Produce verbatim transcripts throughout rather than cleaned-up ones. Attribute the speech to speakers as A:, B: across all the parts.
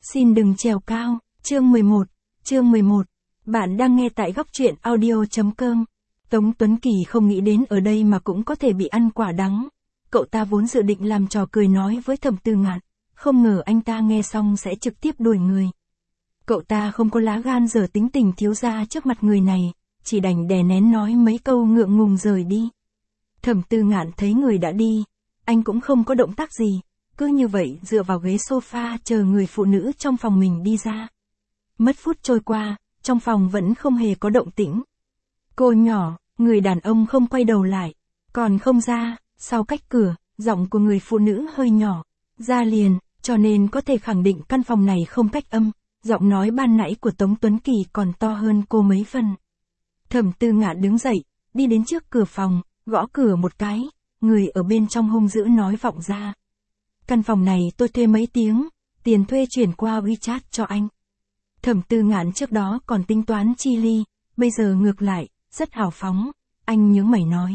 A: Xin đừng trèo cao, chương mười một, chương mười một. Bạn đang nghe tại góc truyện audio.com. Tống Tuấn Kỳ không nghĩ đến ở đây mà cũng có thể bị ăn quả đắng. Cậu ta vốn dự định làm trò cười nói với Thẩm Tư Ngạn, không ngờ anh ta nghe xong sẽ trực tiếp đuổi người. Cậu ta không có lá gan dở tính tình thiếu gia trước mặt người này, chỉ đành đè nén nói mấy câu ngượng ngùng rời đi. Thẩm Tư Ngạn thấy người đã đi, anh cũng không có động tác gì, cứ như vậy dựa vào ghế sofa chờ người phụ nữ trong phòng mình đi ra. Mất phút trôi qua, trong phòng vẫn không hề có động tĩnh. Cô nhỏ, người đàn ông không quay đầu lại, còn không ra, sau cách cửa, giọng của người phụ nữ hơi nhỏ, ra liền, cho nên có thể khẳng định căn phòng này không cách âm, giọng nói ban nãy của Tống Tuấn Kỳ còn to hơn cô mấy phần. Thẩm Tư Ngạn đứng dậy, đi đến trước cửa phòng, gõ cửa một cái, người ở bên trong hung dữ nói vọng ra. Căn phòng này tôi thuê mấy tiếng, tiền thuê chuyển qua WeChat cho anh. Thẩm Tư Ngạn trước đó còn tính toán chi ly, bây giờ ngược lại, rất hào phóng, anh nhướng mày nói.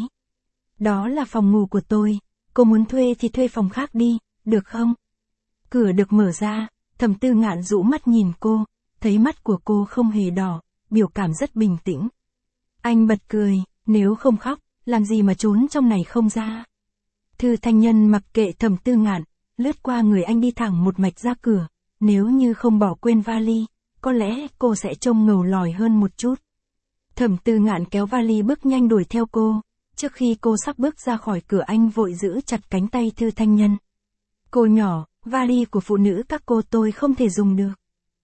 A: Đó là phòng ngủ của tôi, cô muốn thuê thì thuê phòng khác đi, được không? Cửa được mở ra, Thẩm Tư Ngạn rũ mắt nhìn cô, thấy mắt của cô không hề đỏ, biểu cảm rất bình tĩnh. Anh bật cười, nếu không khóc, làm gì mà trốn trong này không ra. Thư Thanh Nhân mặc kệ Thẩm Tư Ngạn, lướt qua người anh đi thẳng một mạch ra cửa, nếu như không bỏ quên vali, có lẽ cô sẽ trông ngầu lòi hơn một chút. Thẩm Tư Ngạn kéo vali bước nhanh đuổi theo cô, trước khi cô sắp bước ra khỏi cửa anh vội giữ chặt cánh tay Thư Thanh Nhân. Cô nhỏ, vali của phụ nữ các cô tôi không thể dùng được.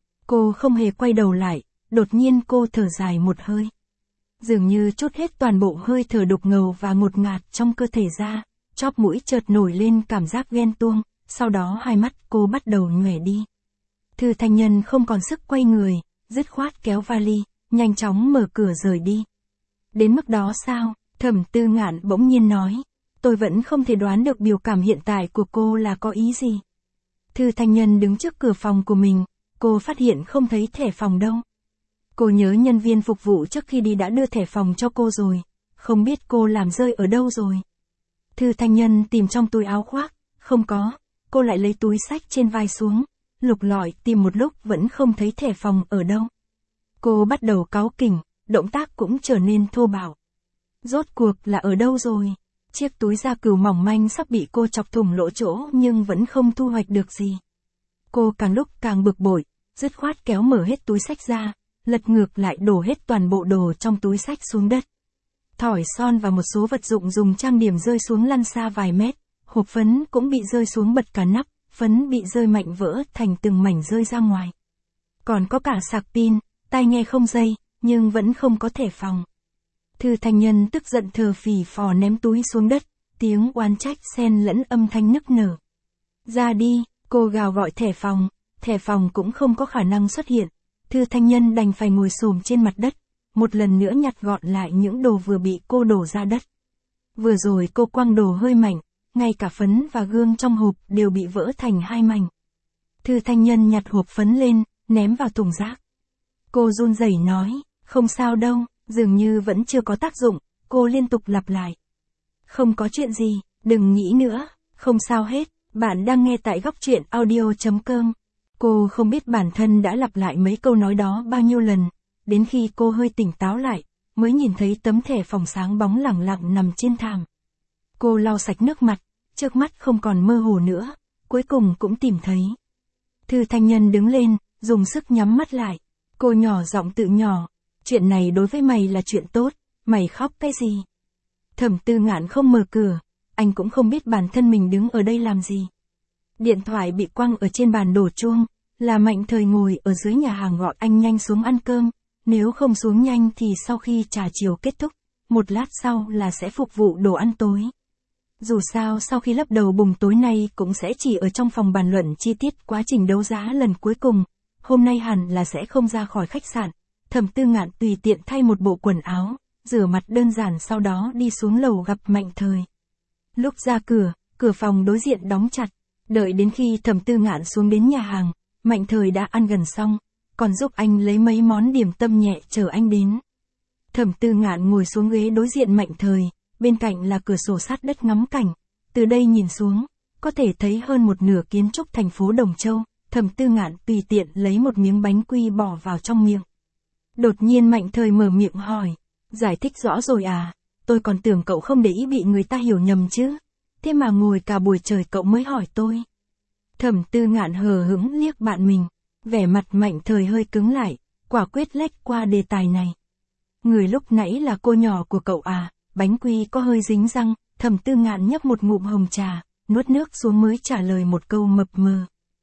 A: Cô không hề quay đầu lại, đột nhiên cô thở dài một hơi. Dường như trút hết toàn bộ hơi thở đục ngầu và ngột ngạt trong cơ thể ra, chóp mũi chợt nổi lên cảm giác ghen tuông, sau đó hai mắt cô bắt đầu nhòe đi. Thư Thanh Nhân không còn sức quay người, dứt khoát kéo vali, nhanh chóng mở cửa rời đi. Đến mức đó sao? Thẩm Tư Ngạn bỗng nhiên nói. Tôi vẫn không thể đoán được biểu cảm hiện tại của cô là có ý gì. Thư Thanh Nhân đứng trước cửa phòng của mình, cô phát hiện không thấy thẻ phòng đâu. Cô nhớ nhân viên phục vụ trước khi đi đã đưa thẻ phòng cho cô rồi, không biết cô làm rơi ở đâu rồi. Thư Thanh Nhân tìm trong túi áo khoác, không có, cô lại lấy túi xách trên vai xuống, lục lọi tìm một lúc vẫn không thấy thẻ phòng ở đâu. Cô bắt đầu cáu kỉnh, động tác cũng trở nên thô bạo. Rốt cuộc là ở đâu rồi? Chiếc túi da cừu mỏng manh sắp bị cô chọc thủng lỗ chỗ nhưng vẫn không thu hoạch được gì. Cô càng lúc càng bực bội, dứt khoát kéo mở hết túi xách ra, lật ngược lại đổ hết toàn bộ đồ trong túi xách xuống đất. Thỏi son và một số vật dụng dùng trang điểm rơi xuống lăn xa vài mét, hộp phấn cũng bị rơi xuống bật cả nắp, phấn bị rơi mạnh vỡ thành từng mảnh rơi ra ngoài. Còn có cả sạc pin, tai nghe không dây, nhưng vẫn không có thẻ phòng. Thư Thanh Nhân tức giận thờ phì phò ném túi xuống đất, tiếng oán trách xen lẫn âm thanh nức nở. Ra đi, cô gào gọi thẻ phòng, thẻ phòng cũng không có khả năng xuất hiện. Thư Thanh Nhân đành phải ngồi xổm trên mặt đất, một lần nữa nhặt gọn lại những đồ vừa bị cô đổ ra đất. Vừa rồi cô quăng đồ hơi mạnh, ngay cả phấn và gương trong hộp đều bị vỡ thành hai mảnh. Thư Thanh Nhân nhặt hộp phấn lên, ném vào thùng rác. Cô run rẩy nói, không sao đâu, dường như vẫn chưa có tác dụng, cô liên tục lặp lại. Không có chuyện gì, đừng nghĩ nữa, không sao hết, bạn đang nghe tại góc truyện audio.com. Cô không biết bản thân đã lặp lại mấy câu nói đó bao nhiêu lần, đến khi cô hơi tỉnh táo lại, mới nhìn thấy tấm thẻ phòng sáng bóng lẳng lặng nằm trên thảm. Cô lau sạch nước mặt, trước mắt không còn mơ hồ nữa, cuối cùng cũng tìm thấy. Thư Thanh Nhân đứng lên, dùng sức nhắm mắt lại. Cô nhỏ giọng tự nhỏ, chuyện này đối với mày là chuyện tốt, mày khóc cái gì? Thẩm Tư Ngạn không mở cửa, anh cũng không biết bản thân mình đứng ở đây làm gì. Điện thoại bị quăng ở trên bàn đổ chuông, là Mạnh Thời ngồi ở dưới nhà hàng gọi anh nhanh xuống ăn cơm, nếu không xuống nhanh thì sau khi trà chiều kết thúc, một lát sau là sẽ phục vụ đồ ăn tối. Dù sao sau khi lấp đầu bùng tối nay cũng sẽ chỉ ở trong phòng bàn luận chi tiết quá trình đấu giá lần cuối cùng, hôm nay hẳn là sẽ không ra khỏi khách sạn. Thẩm Tư Ngạn tùy tiện thay một bộ quần áo, rửa mặt đơn giản sau đó đi xuống lầu gặp Mạnh Thời. Lúc ra cửa, cửa phòng đối diện đóng chặt, đợi đến khi Thẩm Tư Ngạn xuống đến nhà hàng, Mạnh Thời đã ăn gần xong, còn giúp anh lấy mấy món điểm tâm nhẹ chờ anh đến. Thẩm Tư Ngạn ngồi xuống ghế đối diện Mạnh Thời, bên cạnh là cửa sổ sát đất ngắm cảnh, từ đây nhìn xuống, có thể thấy hơn một nửa kiến trúc thành phố Đồng Châu, Thẩm Tư Ngạn tùy tiện lấy một miếng bánh quy bỏ vào trong miệng. Đột nhiên Mạnh Thời mở miệng hỏi, giải thích rõ rồi à, tôi còn tưởng cậu không để ý bị người ta hiểu nhầm chứ, thế mà ngồi cả buổi trời cậu mới hỏi tôi. Thẩm Tư Ngạn hờ hững liếc bạn mình, vẻ mặt Mạnh Thời hơi cứng lại, quả quyết lách qua đề tài này. Người lúc nãy là cô nhỏ của cậu à, bánh quy có hơi dính răng, Thẩm Tư Ngạn nhấp một ngụm hồng trà, nuốt nước xuống mới trả lời một câu mập mờ.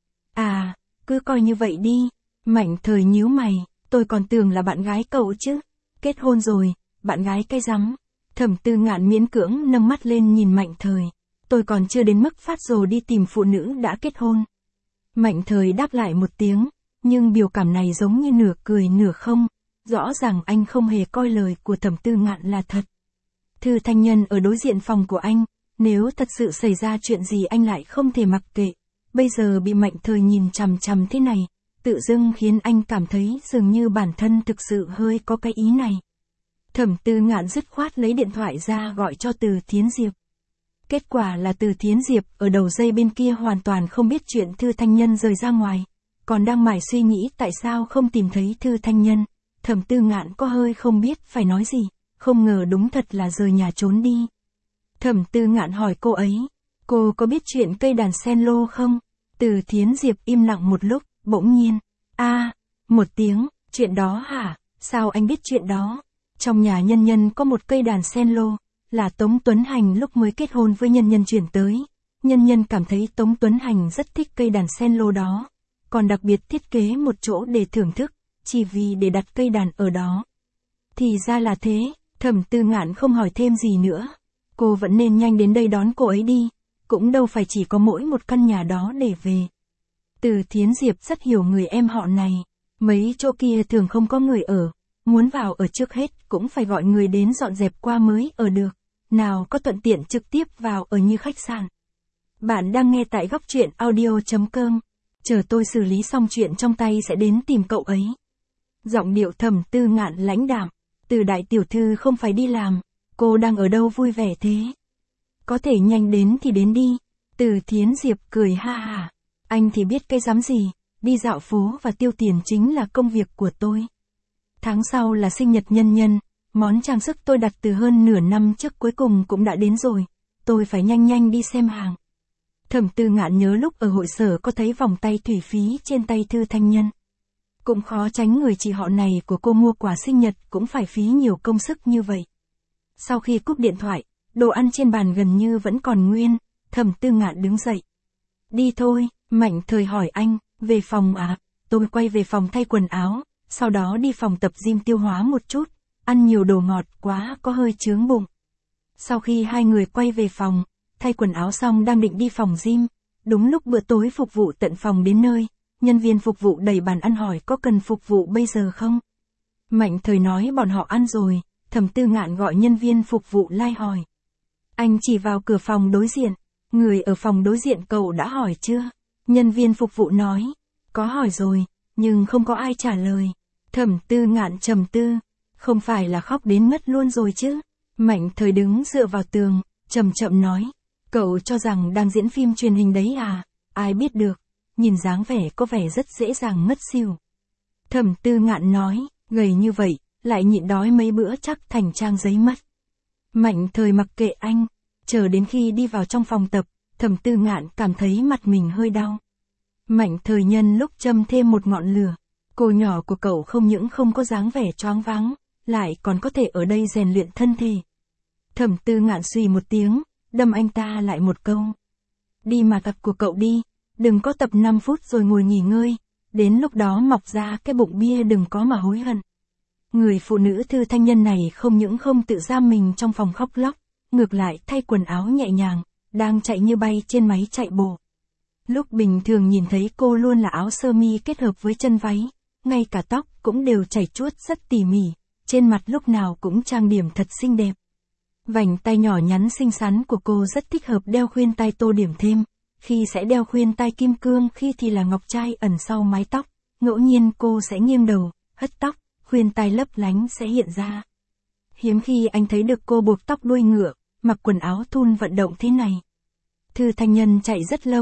A: À, cứ coi như vậy đi, Mạnh Thời nhíu mày, tôi còn tưởng là bạn gái cậu chứ, kết hôn rồi, bạn gái cái rắm. Thẩm Tư Ngạn miễn cưỡng nâng mắt lên nhìn Mạnh Thời, tôi còn chưa đến mức phát rồ đi tìm phụ nữ đã kết hôn. Mạnh Thời đáp lại một tiếng, nhưng biểu cảm này giống như nửa cười nửa không, rõ ràng anh không hề coi lời của Thẩm Tư Ngạn là thật. Thư Thanh Nhân ở đối diện phòng của anh, nếu thật sự xảy ra chuyện gì anh lại không thể mặc kệ, bây giờ bị Mạnh Thời nhìn chằm chằm thế này, tự dưng khiến anh cảm thấy dường như bản thân thực sự hơi có cái ý này. Thẩm Tư Ngạn dứt khoát lấy điện thoại ra gọi cho Từ Thiến Diệp. Kết quả là Từ Thiến Diệp ở đầu dây bên kia hoàn toàn không biết chuyện Thư Thanh Nhân rời ra ngoài, còn đang mải suy nghĩ tại sao không tìm thấy Thư Thanh Nhân. Thẩm Tư Ngạn có hơi không biết phải nói gì, không ngờ đúng thật là rời nhà trốn đi. Thẩm Tư Ngạn hỏi cô ấy, cô có biết chuyện cây đàn sen lô không? Từ Thiến Diệp im lặng một lúc, bỗng nhiên, a, à, một tiếng, chuyện đó hả, sao anh biết chuyện đó? Trong nhà Nhân Nhân có một cây đàn sen lô, là Tống Tuấn Hành lúc mới kết hôn với Nhân Nhân chuyển tới. Nhân Nhân cảm thấy Tống Tuấn Hành rất thích cây đàn sen lô đó, còn đặc biệt thiết kế một chỗ để thưởng thức, chỉ vì để đặt cây đàn ở đó. Thì ra là thế, Thẩm Tư Ngạn không hỏi thêm gì nữa. Cô vẫn nên nhanh đến đây đón cô ấy đi, cũng đâu phải chỉ có mỗi một căn nhà đó để về. Từ Thiến Diệp rất hiểu người em họ này, mấy chỗ kia thường không có người ở, muốn vào ở trước hết cũng phải gọi người đến dọn dẹp qua mới ở được, nào có thuận tiện trực tiếp vào ở như khách sạn. Bạn đang nghe tại góc truyện audio chấm com, chờ tôi xử lý xong chuyện trong tay sẽ đến tìm cậu ấy. Giọng điệu Thẩm Tư Ngạn lãnh đạm, Từ đại tiểu thư không phải đi làm, cô đang ở đâu vui vẻ thế? Có thể nhanh đến thì đến đi. Từ Thiến Diệp cười ha hả, anh thì biết cái dám gì, đi dạo phố và tiêu tiền chính là công việc của tôi. Tháng sau là sinh nhật Nhân Nhân, món trang sức tôi đặt từ hơn nửa năm trước cuối cùng cũng đã đến rồi, tôi phải nhanh nhanh đi xem hàng. Thẩm Tư Ngạn nhớ lúc ở hội sở có thấy vòng tay thủy phí trên tay Thư Thanh Nhân. Cũng khó tránh người chị họ này của cô mua quà sinh nhật cũng phải phí nhiều công sức như vậy. Sau khi cúp điện thoại, đồ ăn trên bàn gần như vẫn còn nguyên, Thẩm Tư Ngạn đứng dậy. Đi thôi, Mạnh Thời hỏi anh, về phòng à? Tôi quay về phòng thay quần áo, sau đó đi phòng tập gym tiêu hóa một chút, ăn nhiều đồ ngọt quá có hơi chướng bụng. Sau khi hai người quay về phòng, thay quần áo xong đang định đi phòng gym, đúng lúc bữa tối phục vụ tận phòng đến nơi, nhân viên phục vụ đẩy bàn ăn hỏi có cần phục vụ bây giờ không? Mạnh Thời nói bọn họ ăn rồi. Thẩm Tư Ngạn gọi nhân viên phục vụ lai like hỏi. Anh chỉ vào cửa phòng đối diện, người ở phòng đối diện cậu đã hỏi chưa? Nhân viên phục vụ nói, có hỏi rồi, nhưng không có ai trả lời. Thẩm Tư Ngạn trầm tư, không phải là khóc đến ngất luôn rồi chứ? Mạnh Thời đứng dựa vào tường, chậm chậm nói, cậu cho rằng đang diễn phim truyền hình đấy à? Ai biết được, nhìn dáng vẻ có vẻ rất dễ dàng ngất xỉu. Thẩm Tư Ngạn nói, gầy như vậy, lại nhịn đói mấy bữa chắc thành trang giấy mất. Mạnh Thời mặc kệ anh, chờ đến khi đi vào trong phòng tập, Thẩm Tư Ngạn cảm thấy mặt mình hơi đau. Mạnh Thời nhân lúc châm thêm một ngọn lửa, cô nhỏ của cậu không những không có dáng vẻ choáng váng, lại còn có thể ở đây rèn luyện thân thể. Thẩm Tư Ngạn suy một tiếng, đâm anh ta lại một câu. Đi mà tập của cậu đi, đừng có tập năm phút rồi ngồi nghỉ ngơi, đến lúc đó mọc ra cái bụng bia đừng có mà hối hận. Người phụ nữ Thư Thanh Nhân này không những không tự giam mình trong phòng khóc lóc, ngược lại thay quần áo nhẹ nhàng, đang chạy như bay trên máy chạy bộ. Lúc bình thường nhìn thấy cô luôn là áo sơ mi kết hợp với chân váy, ngay cả tóc cũng đều chảy chuốt rất tỉ mỉ, trên mặt lúc nào cũng trang điểm thật xinh đẹp. Vành tay nhỏ nhắn xinh xắn của cô rất thích hợp đeo khuyên tai tô điểm thêm, khi sẽ đeo khuyên tai kim cương, khi thì là ngọc trai ẩn sau mái tóc, ngẫu nhiên cô sẽ nghiêng đầu, hất tóc, khuyên tai lấp lánh sẽ hiện ra. Hiếm khi anh thấy được cô buộc tóc đuôi ngựa, mặc quần áo thun vận động thế này. Thư Thanh Nhân chạy rất lâu,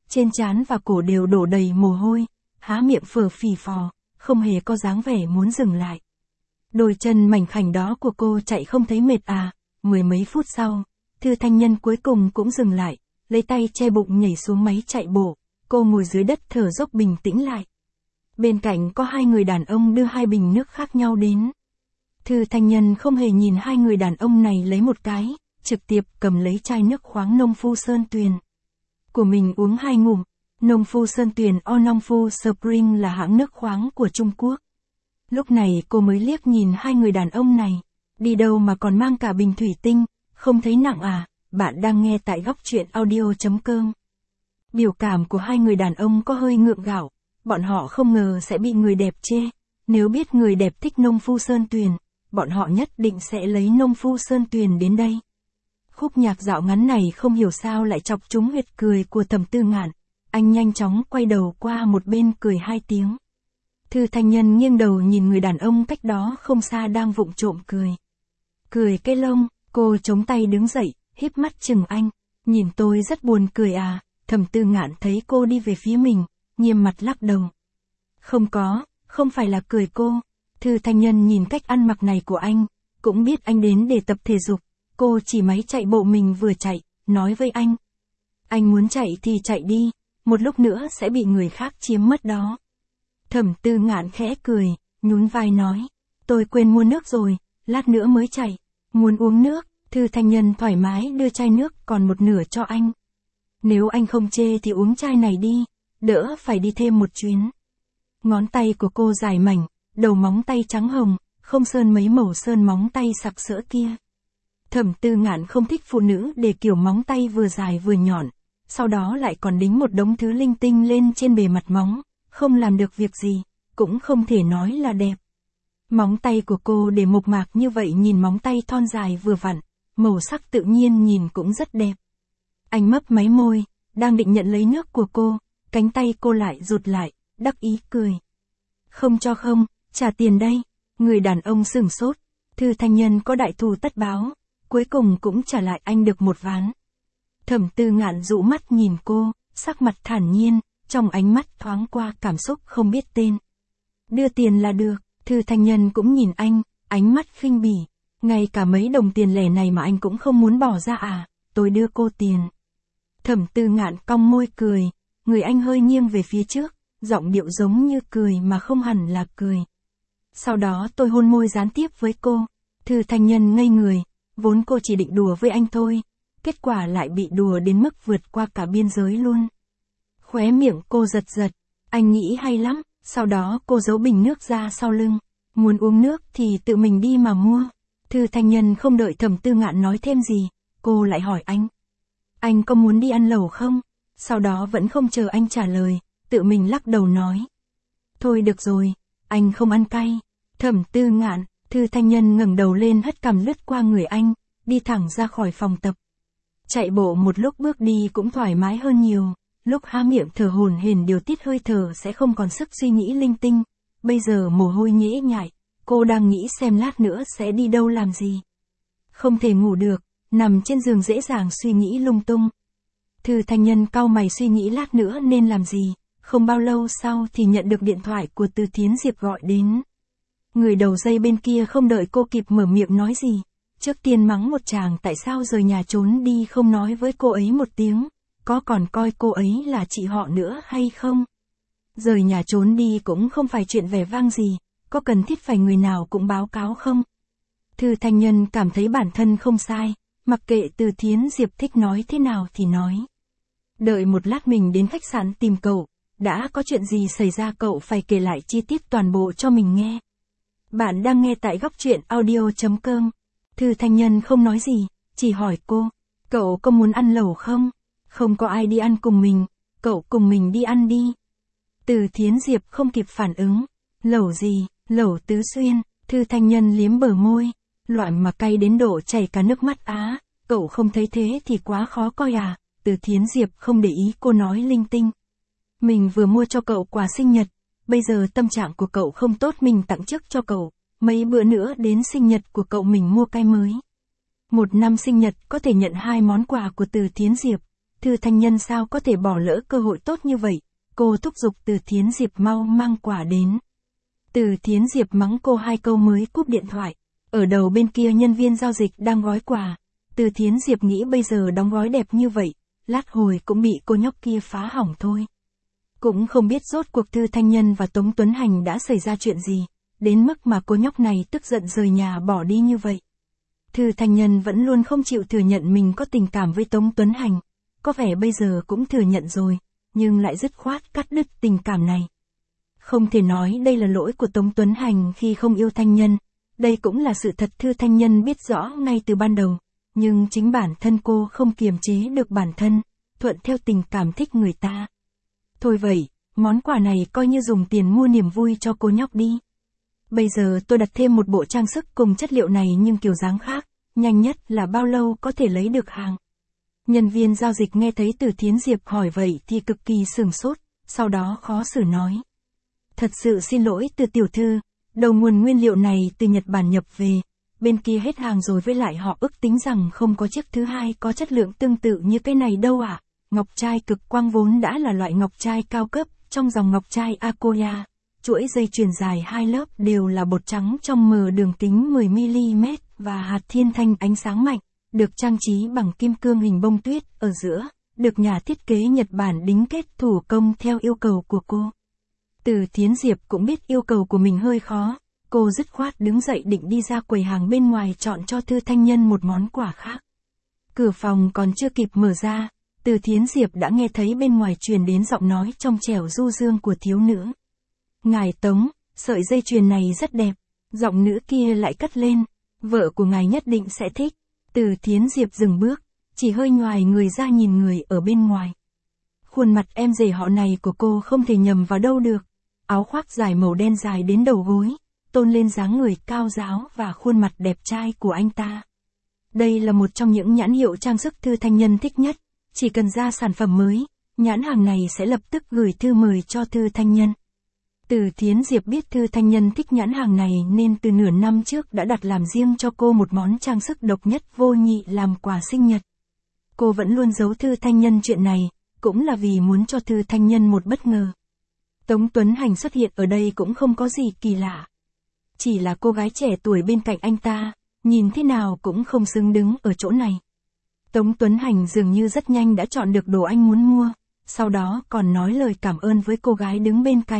A: trên trán và cổ đều đổ đầy mồ hôi, há miệng phở phì phò, không hề có dáng vẻ muốn dừng lại. Đôi chân mảnh khảnh đó của cô chạy không thấy mệt à, mười mấy phút sau, Thư Thanh Nhân cuối cùng cũng dừng lại, lấy tay che bụng nhảy xuống máy chạy bộ, cô ngồi dưới đất thở dốc bình tĩnh lại. Bên cạnh có hai người đàn ông đưa hai bình nước khác nhau đến. Thư Thanh Nhân không hề nhìn hai người đàn ông này lấy một cái, trực tiếp cầm lấy chai nước khoáng Nông Phu Sơn Tuyền của mình uống hai ngụm. Nông Phu Sơn Tuyền o Nông Phu Spring là hãng nước khoáng của Trung Quốc. Lúc này cô mới liếc nhìn hai người đàn ông này, đi đâu mà còn mang cả bình thủy tinh, không thấy nặng à? Bạn đang nghe tại góc truyện audio.com. Biểu cảm của hai người đàn ông có hơi ngượng gạo, bọn họ không ngờ sẽ bị người đẹp chê. Nếu biết người đẹp thích Nông Phu Sơn Tuyền, bọn họ nhất định sẽ lấy Nông Phu Sơn Tuyền đến đây. Khúc nhạc dạo ngắn này không hiểu sao lại chọc trúng huyệt cười của Thẩm Tư Ngạn. Anh nhanh chóng quay đầu qua một bên cười hai tiếng. Thư Thanh Nhân nghiêng đầu nhìn người đàn ông cách đó không xa đang vụng trộm cười. Cười cái lông, cô chống tay đứng dậy, híp mắt chừng anh. Nhìn tôi rất buồn cười à? Thẩm Tư Ngạn thấy cô đi về phía mình, nghiêm mặt lắc đầu. Không có, không phải là cười cô. Thư Thanh Nhân nhìn cách ăn mặc này của anh, cũng biết anh đến để tập thể dục. Cô chỉ máy chạy bộ mình vừa chạy, nói với anh. Anh muốn chạy thì chạy đi, một lúc nữa sẽ bị người khác chiếm mất đó. Thẩm Tư Ngạn khẽ cười, nhún vai nói. Tôi quên mua nước rồi, lát nữa mới chạy. Muốn uống nước, Thư Thanh Nhân thoải mái đưa chai nước còn một nửa cho anh. Nếu anh không chê thì uống chai này đi, đỡ phải đi thêm một chuyến. Ngón tay của cô dài mảnh, đầu móng tay trắng hồng, không sơn mấy màu sơn móng tay sặc sỡ kia. Thẩm Tư Ngạn không thích phụ nữ để kiểu móng tay vừa dài vừa nhọn, sau đó lại còn đính một đống thứ linh tinh lên trên bề mặt móng, không làm được việc gì, cũng không thể nói là đẹp. Móng tay của cô để mộc mạc như vậy nhìn móng tay thon dài vừa vặn, màu sắc tự nhiên nhìn cũng rất đẹp. Anh mấp máy môi, đang định nhận lấy nước của cô, cánh tay cô lại rụt lại, đắc ý cười. Không cho không, trả tiền đây. Người đàn ông sửng sốt, Thư Thanh Nhân có đại thù tất báo, cuối cùng cũng trả lại anh được một ván. Thẩm Tư Ngạn dụ mắt nhìn cô, sắc mặt thản nhiên, trong ánh mắt thoáng qua cảm xúc không biết tên. Đưa tiền là được. Thư Thanh Nhân cũng nhìn anh, ánh mắt khinh bỉ. Ngay cả mấy đồng tiền lẻ này mà anh cũng không muốn bỏ ra à? Tôi đưa cô tiền. Thẩm Tư Ngạn cong môi cười, người anh hơi nghiêng về phía trước, giọng điệu giống như cười mà không hẳn là cười. Sau đó tôi hôn môi gián tiếp với cô. Thư Thanh Nhân ngây người, vốn cô chỉ định đùa với anh thôi, kết quả lại bị đùa đến mức vượt qua cả biên giới luôn. Khóe miệng cô giật giật, anh nghĩ hay lắm, sau đó cô giấu bình nước ra sau lưng. Muốn uống nước thì tự mình đi mà mua. Thư Thanh Nhân không đợi Thẩm Tư Ngạn nói thêm gì, cô lại hỏi anh. Anh có muốn đi ăn lẩu không? Sau đó vẫn không chờ anh trả lời, tự mình lắc đầu nói. Thôi được rồi, anh không ăn cay. Thẩm Tư Ngạn, Thư Thanh Nhân ngẩng đầu lên hất cằm lướt qua người anh, đi thẳng ra khỏi phòng tập. Chạy bộ một lúc bước đi cũng thoải mái hơn nhiều, lúc há miệng thở hổn hển điều tiết hơi thở sẽ không còn sức suy nghĩ linh tinh. Bây giờ mồ hôi nhễ nhại, cô đang nghĩ xem lát nữa sẽ đi đâu làm gì. Không thể ngủ được, nằm trên giường dễ dàng suy nghĩ lung tung. Thư Thanh Nhân cau mày suy nghĩ lát nữa nên làm gì, không bao lâu sau thì nhận được điện thoại của Từ Thiến Diệp gọi đến. Người đầu dây bên kia không đợi cô kịp mở miệng nói gì, trước tiên mắng một tràng tại sao rời nhà trốn đi không nói với cô ấy một tiếng, có còn coi cô ấy là chị họ nữa hay không. Rời nhà trốn đi cũng không phải chuyện vẻ vang gì, có cần thiết phải người nào cũng báo cáo không? Thư Thanh Nhân cảm thấy bản thân không sai, mặc kệ Từ Thiến Diệp thích nói thế nào thì nói. Đợi một lát mình đến khách sạn tìm cậu, đã có chuyện gì xảy ra cậu phải kể lại chi tiết toàn bộ cho mình nghe. Bạn đang nghe tại góc truyện audio.com. Thư Thanh Nhân không nói gì, chỉ hỏi cô, cậu có muốn ăn lẩu không? Không có ai đi ăn cùng mình, cậu cùng mình đi ăn đi. Từ Thiến Diệp không kịp phản ứng, lẩu gì, lẩu Tứ Xuyên. Thư Thanh Nhân liếm bờ môi, loại mà cay đến độ chảy cả nước mắt á, cậu không thấy thế thì quá khó coi à. Từ Thiến Diệp không để ý cô nói linh tinh. Mình vừa mua cho cậu quà sinh nhật, bây giờ tâm trạng của cậu không tốt mình tặng trước cho cậu, mấy bữa nữa đến sinh nhật của cậu mình mua cái mới. Một năm sinh nhật có thể nhận hai món quà của Từ Thiến Diệp. Thư Thanh Nhân sao có thể bỏ lỡ cơ hội tốt như vậy, cô thúc giục Từ Thiến Diệp mau mang quả đến. Từ Thiến Diệp mắng cô hai câu mới cúp điện thoại. Ở đầu bên kia nhân viên giao dịch đang gói quà. Từ Thiến Diệp nghĩ bây giờ đóng gói đẹp như vậy, lát hồi cũng bị cô nhóc kia phá hỏng thôi. Cũng không biết rốt cuộc Thư Thanh Nhân và Tống Tuấn Hành đã xảy ra chuyện gì, đến mức mà cô nhóc này tức giận rời nhà bỏ đi như vậy. Thư Thanh Nhân vẫn luôn không chịu thừa nhận mình có tình cảm với Tống Tuấn Hành, có vẻ bây giờ cũng thừa nhận rồi, nhưng lại dứt khoát cắt đứt tình cảm này. Không thể nói đây là lỗi của Tống Tuấn Hành khi không yêu Thanh Nhân, đây cũng là sự thật Thư Thanh Nhân biết rõ ngay từ ban đầu, nhưng chính bản thân cô không kiềm chế được bản thân, thuận theo tình cảm thích người ta. Thôi vậy, món quà này coi như dùng tiền mua niềm vui cho cô nhóc đi. Bây giờ tôi đặt thêm một bộ trang sức cùng chất liệu này nhưng kiểu dáng khác, nhanh nhất là bao lâu có thể lấy được hàng. Nhân viên giao dịch nghe thấy Từ Thiến Diệp hỏi vậy thì cực kỳ sửng sốt, sau đó khó xử nói. Thật sự xin lỗi Từ tiểu thư, đầu nguồn nguyên liệu này từ Nhật Bản nhập về, bên kia hết hàng rồi, với lại họ ước tính rằng không có chiếc thứ hai có chất lượng tương tự như cái này đâu ạ. À. Ngọc trai cực quang vốn đã là loại ngọc trai cao cấp, trong dòng ngọc trai Akoya, chuỗi dây chuyền dài hai lớp đều là bột trắng trong mờ đường kính mười mi li mét và hạt thiên thanh ánh sáng mạnh, được trang trí bằng kim cương hình bông tuyết ở giữa, được nhà thiết kế Nhật Bản đính kết thủ công theo yêu cầu của cô. Từ Thiến Diệp cũng biết yêu cầu của mình hơi khó, cô dứt khoát đứng dậy định đi ra quầy hàng bên ngoài chọn cho Thư Thanh Nhân một món quà khác. Cửa phòng còn chưa kịp mở ra, Từ Thiến Diệp đã nghe thấy bên ngoài truyền đến giọng nói trong trẻo du dương của thiếu nữ. Ngài Tống, sợi dây chuyền này rất đẹp. Giọng nữ kia lại cất lên, vợ của ngài nhất định sẽ thích. Từ Thiến Diệp dừng bước, chỉ hơi nhoài người ra nhìn người ở bên ngoài. Khuôn mặt em rể họ này của cô không thể nhầm vào đâu được. Áo khoác dài màu đen dài đến đầu gối, tôn lên dáng người cao ráo và khuôn mặt đẹp trai của anh ta. Đây là một trong những nhãn hiệu trang sức Thư Thanh Nhân thích nhất, chỉ cần ra sản phẩm mới, nhãn hàng này sẽ lập tức gửi thư mời cho Thư Thanh Nhân. Từ Thiến Diệp biết Thư Thanh Nhân thích nhãn hàng này nên từ nửa năm trước đã đặt làm riêng cho cô một món trang sức độc nhất vô nhị làm quà sinh nhật. Cô vẫn luôn giấu Thư Thanh Nhân chuyện này, cũng là vì muốn cho Thư Thanh Nhân một bất ngờ. Tống Tuấn Hành xuất hiện ở đây cũng không có gì kỳ lạ. Chỉ là cô gái trẻ tuổi bên cạnh anh ta, nhìn thế nào cũng không xứng đứng ở chỗ này. Tống Tuấn Hành dường như rất nhanh đã chọn được đồ anh muốn mua, sau đó còn nói lời cảm ơn với cô gái đứng bên cạnh.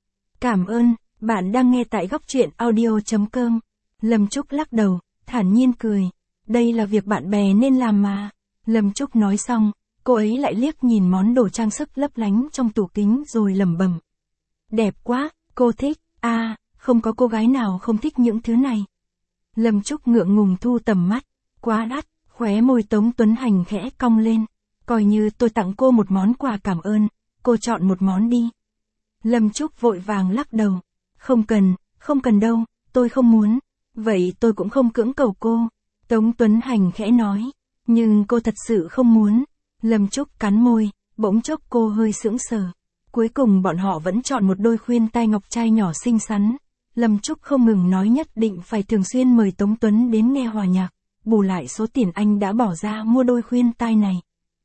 A: Cảm ơn, bạn đang nghe tại góc truyện audio chấm com. Lâm Trúc lắc đầu, thản nhiên cười. Đây là việc bạn bè nên làm mà. Lâm Trúc nói xong, cô ấy lại liếc nhìn món đồ trang sức lấp lánh trong tủ kính rồi lẩm bẩm. Đẹp quá, cô thích, à, không có cô gái nào không thích những thứ này. Lâm Trúc ngượng ngùng thu tầm mắt, quá đắt, khóe môi Tống Tuấn Hành khẽ cong lên. Coi như tôi tặng cô một món quà cảm ơn, cô chọn một món đi. Lâm Trúc vội vàng lắc đầu. Không cần, không cần đâu, tôi không muốn. Vậy tôi cũng không cưỡng cầu cô. Tống Tuấn Hành khẽ nói. Nhưng cô thật sự không muốn. Lâm Trúc cắn môi, bỗng chốc cô hơi sững sờ. Cuối cùng bọn họ vẫn chọn một đôi khuyên tai ngọc trai nhỏ xinh xắn. Lâm Trúc không ngừng nói nhất định phải thường xuyên mời Tống Tuấn đến nghe hòa nhạc, bù lại số tiền anh đã bỏ ra mua đôi khuyên tai này.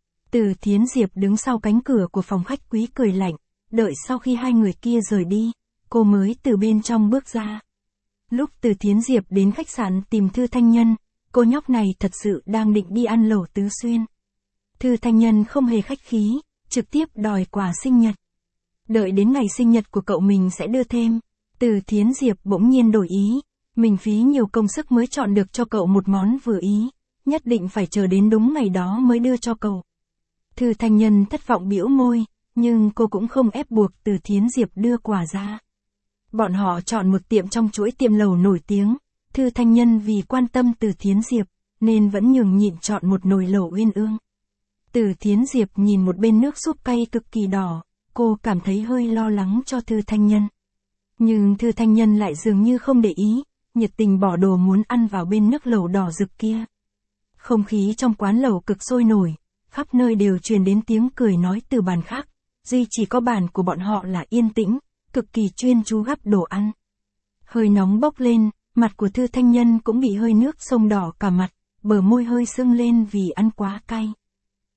A: Từ Thiến Diệp đứng sau cánh cửa của phòng khách quý cười lạnh. Đợi sau khi hai người kia rời đi, cô mới từ bên trong bước ra. Lúc Từ Thiến Diệp đến khách sạn tìm Thư Thanh Nhân, cô nhóc này thật sự đang định đi ăn lẩu Tứ Xuyên. Thư Thanh Nhân không hề khách khí, trực tiếp đòi quà sinh nhật. Đợi đến ngày sinh nhật của cậu mình sẽ đưa thêm. Từ Thiến Diệp bỗng nhiên đổi ý, mình phí nhiều công sức mới chọn được cho cậu một món vừa ý, nhất định phải chờ đến đúng ngày đó mới đưa cho cậu. Thư Thanh Nhân thất vọng bĩu môi. Nhưng cô cũng không ép buộc Từ Thiến Diệp đưa quà ra. Bọn họ chọn một tiệm trong chuỗi tiệm lẩu nổi tiếng. Thư Thanh Nhân vì quan tâm Từ Thiến Diệp, nên vẫn nhường nhịn chọn một nồi lẩu uyên ương. Từ Thiến Diệp nhìn một bên nước súp cay cực kỳ đỏ, cô cảm thấy hơi lo lắng cho Thư Thanh Nhân. Nhưng Thư Thanh Nhân lại dường như không để ý, nhiệt tình bỏ đồ muốn ăn vào bên nước lẩu đỏ rực kia. Không khí trong quán lẩu cực sôi nổi, khắp nơi đều truyền đến tiếng cười nói từ bàn khác. Duy chỉ có bàn của bọn họ là yên tĩnh, cực kỳ chuyên chú gắp đồ ăn. Hơi nóng bốc lên, mặt của Thư Thanh Nhân cũng bị hơi nước sông đỏ cả mặt, bờ môi hơi sưng lên vì ăn quá cay.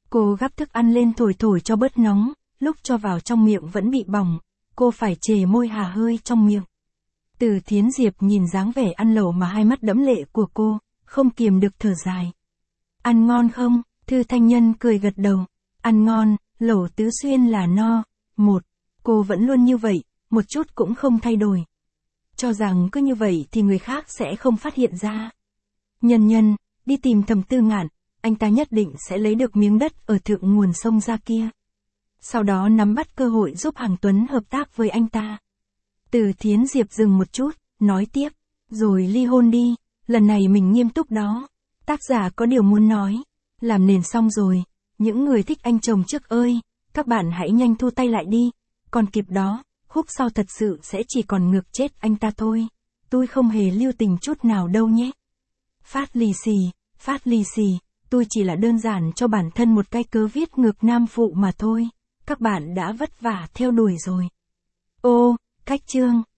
A: Cô gắp thức ăn lên thổi thổi cho bớt nóng, lúc cho vào trong miệng vẫn bị bỏng, cô phải chề môi hà hơi trong miệng. Từ Thiến Diệp nhìn dáng vẻ ăn lẩu mà hai mắt đẫm lệ của cô, không kiềm được thở dài. Ăn ngon không? Thư Thanh Nhân cười gật đầu. Ăn ngon, lẩu Tứ Xuyên là no. Một, cô vẫn luôn như vậy, một chút cũng không thay đổi. Cho rằng cứ như vậy thì người khác sẽ không phát hiện ra. Nhân Nhân, đi tìm Thẩm Tư Ngạn, anh ta nhất định sẽ lấy được miếng đất ở thượng nguồn sông ra kia. Sau đó nắm bắt cơ hội giúp Hàng Tuấn hợp tác với anh ta. Từ Thiến Diệp dừng một chút, nói tiếp, rồi ly hôn đi, lần này mình nghiêm túc đó. Tác giả có điều muốn nói, làm nền xong rồi, những người thích anh chồng trước ơi, các bạn hãy nhanh thu tay lại đi, còn kịp đó, khúc sau thật sự sẽ chỉ còn ngược chết anh ta thôi. Tôi không hề lưu tình chút nào đâu nhé. Phát lì xì, phát lì xì, tôi chỉ là đơn giản cho bản thân một cái cớ viết ngược nam phụ mà thôi. Các bạn đã vất vả theo đuổi rồi. Ô, cách chương.